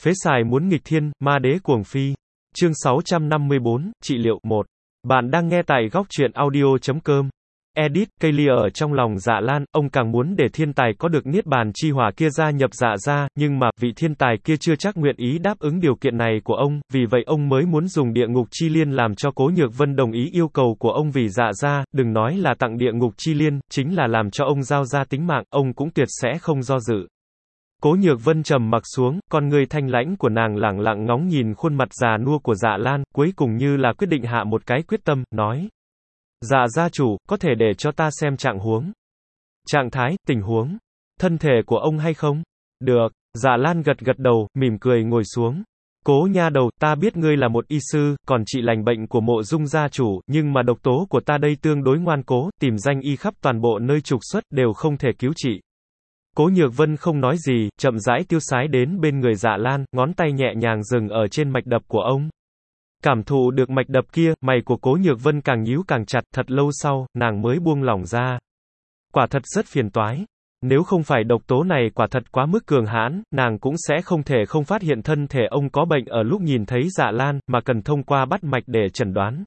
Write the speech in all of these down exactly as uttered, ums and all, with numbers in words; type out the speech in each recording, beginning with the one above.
Phế xài muốn nghịch thiên, ma đế cuồng phi. Chương sáu trăm năm mươi bốn, trị liệu một. Bạn đang nghe tại góc truyện audio chấm com. Edit, Kaylee ở trong lòng Dạ Lan, ông càng muốn để thiên tài có được niết bàn chi hỏa kia gia nhập Dạ gia, nhưng mà, vị thiên tài kia chưa chắc nguyện ý đáp ứng điều kiện này của ông, vì vậy ông mới muốn dùng địa ngục chi liên làm cho Cố Nhược Vân đồng ý yêu cầu của ông vì Dạ gia, đừng nói là tặng địa ngục chi liên, chính là làm cho ông giao ra tính mạng, ông cũng tuyệt sẽ không do dự. Cố Nhược Vân trầm mặc xuống, con ngươi thanh lãnh của nàng lẳng lặng ngóng nhìn khuôn mặt già nua của Dạ Lan, cuối cùng như là quyết định hạ một cái quyết tâm, nói: Dạ gia chủ, có thể để cho ta xem trạng huống. Trạng thái, tình huống, thân thể của ông hay không? Được. Dạ Lan gật gật đầu, mỉm cười ngồi xuống. Cố nha đầu, ta biết ngươi là một y sư, còn trị lành bệnh của Mộ Dung gia chủ, nhưng mà độc tố của ta đây tương đối ngoan cố, tìm danh y khắp toàn bộ nơi trục xuất, đều không thể cứu trị. Cố Nhược Vân không nói gì, chậm rãi tiêu sái đến bên người Dạ Lan, ngón tay nhẹ nhàng dừng ở trên mạch đập của ông. Cảm thụ được mạch đập kia, mày của Cố Nhược Vân càng nhíu càng chặt, thật lâu sau, nàng mới buông lỏng ra. Quả thật rất phiền toái. Nếu không phải độc tố này quả thật quá mức cường hãn, nàng cũng sẽ không thể không phát hiện thân thể ông có bệnh ở lúc nhìn thấy Dạ Lan, mà cần thông qua bắt mạch để chẩn đoán.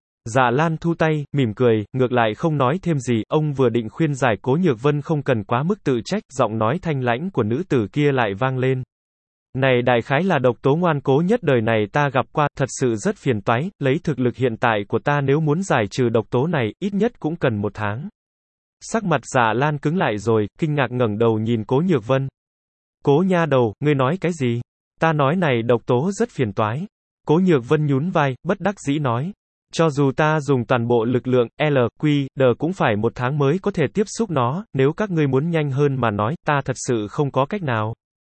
Dạ Lan thu tay, mỉm cười, ngược lại không nói thêm gì, ông vừa định khuyên giải Cố Nhược Vân không cần quá mức tự trách, giọng nói thanh lãnh của nữ tử kia lại vang lên. Này đại khái là độc tố ngoan cố nhất đời này ta gặp qua, thật sự rất phiền toái, lấy thực lực hiện tại của ta nếu muốn giải trừ độc tố này, ít nhất cũng cần một tháng. Sắc mặt Dạ Lan cứng lại rồi, kinh ngạc ngẩng đầu nhìn Cố Nhược Vân. Cố nha đầu, ngươi nói cái gì? Ta nói này độc tố rất phiền toái. Cố Nhược Vân nhún vai, bất đắc dĩ nói. Cho dù ta dùng toàn bộ lực lượng, L, Q, D cũng phải một tháng mới có thể tiếp xúc nó, nếu các ngươi muốn nhanh hơn mà nói, ta thật sự không có cách nào.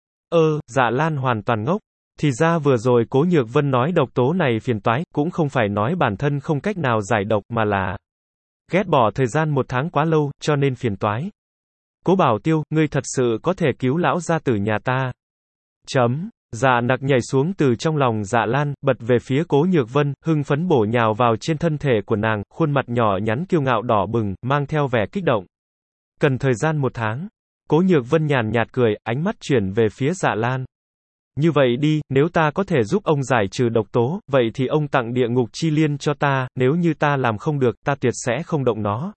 Ơ, Dạ Lan hoàn toàn ngốc. Thì ra vừa rồi Cố Nhược Vân nói độc tố này phiền toái, cũng không phải nói bản thân không cách nào giải độc, mà là ghét bỏ thời gian một tháng quá lâu, cho nên phiền toái. Cố Bảo Tiêu, ngươi thật sự có thể cứu lão gia tử nhà ta. Chấm. Dạ Nặc nhảy xuống từ trong lòng Dạ Lan, bật về phía Cố Nhược Vân, hưng phấn bổ nhào vào trên thân thể của nàng, khuôn mặt nhỏ nhắn kiêu ngạo đỏ bừng, mang theo vẻ kích động. Cần thời gian một tháng. Cố Nhược Vân nhàn nhạt cười, ánh mắt chuyển về phía Dạ Lan. Như vậy đi, nếu ta có thể giúp ông giải trừ độc tố, vậy thì ông tặng địa ngục chi liên cho ta, nếu như ta làm không được, ta tuyệt sẽ không động nó.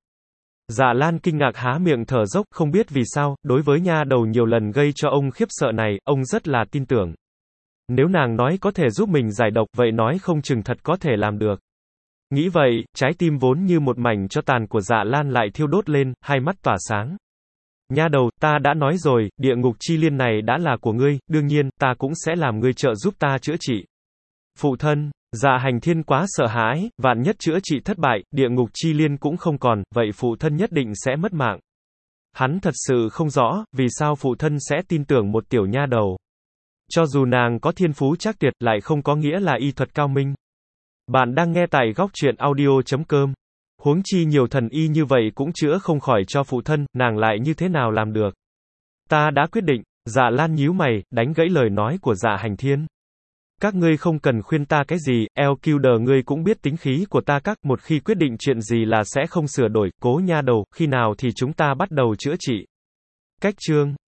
Dạ Lan kinh ngạc há miệng thở dốc, không biết vì sao, đối với nha đầu nhiều lần gây cho ông khiếp sợ này, ông rất là tin tưởng. Nếu nàng nói có thể giúp mình giải độc, vậy nói không chừng thật có thể làm được. Nghĩ vậy, trái tim vốn như một mảnh cho tàn của Dạ Lan lại thiêu đốt lên, hai mắt tỏa sáng. Nha đầu, ta đã nói rồi, địa ngục chi liên này đã là của ngươi, đương nhiên, ta cũng sẽ làm ngươi trợ giúp ta chữa trị. Phụ thân, Dạ Hành Thiên quá sợ hãi, vạn nhất chữa trị thất bại, địa ngục chi liên cũng không còn, vậy phụ thân nhất định sẽ mất mạng. Hắn thật sự không rõ, vì sao phụ thân sẽ tin tưởng một tiểu nha đầu. Cho dù nàng có thiên phú trác tuyệt, lại không có nghĩa là y thuật cao minh. Bạn đang nghe tại góc truyện audio chấm com. Huống chi nhiều thần y như vậy cũng chữa không khỏi cho phụ thân, nàng lại như thế nào làm được? Ta đã quyết định. Dạ Lan nhíu mày, đánh gãy lời nói của Dạ Hành Thiên. Các ngươi không cần khuyên ta cái gì, L Q D ngươi cũng biết tính khí của ta các, một khi quyết định chuyện gì là sẽ không sửa đổi, Cố nha đầu, khi nào thì chúng ta bắt đầu chữa trị. Cách chương.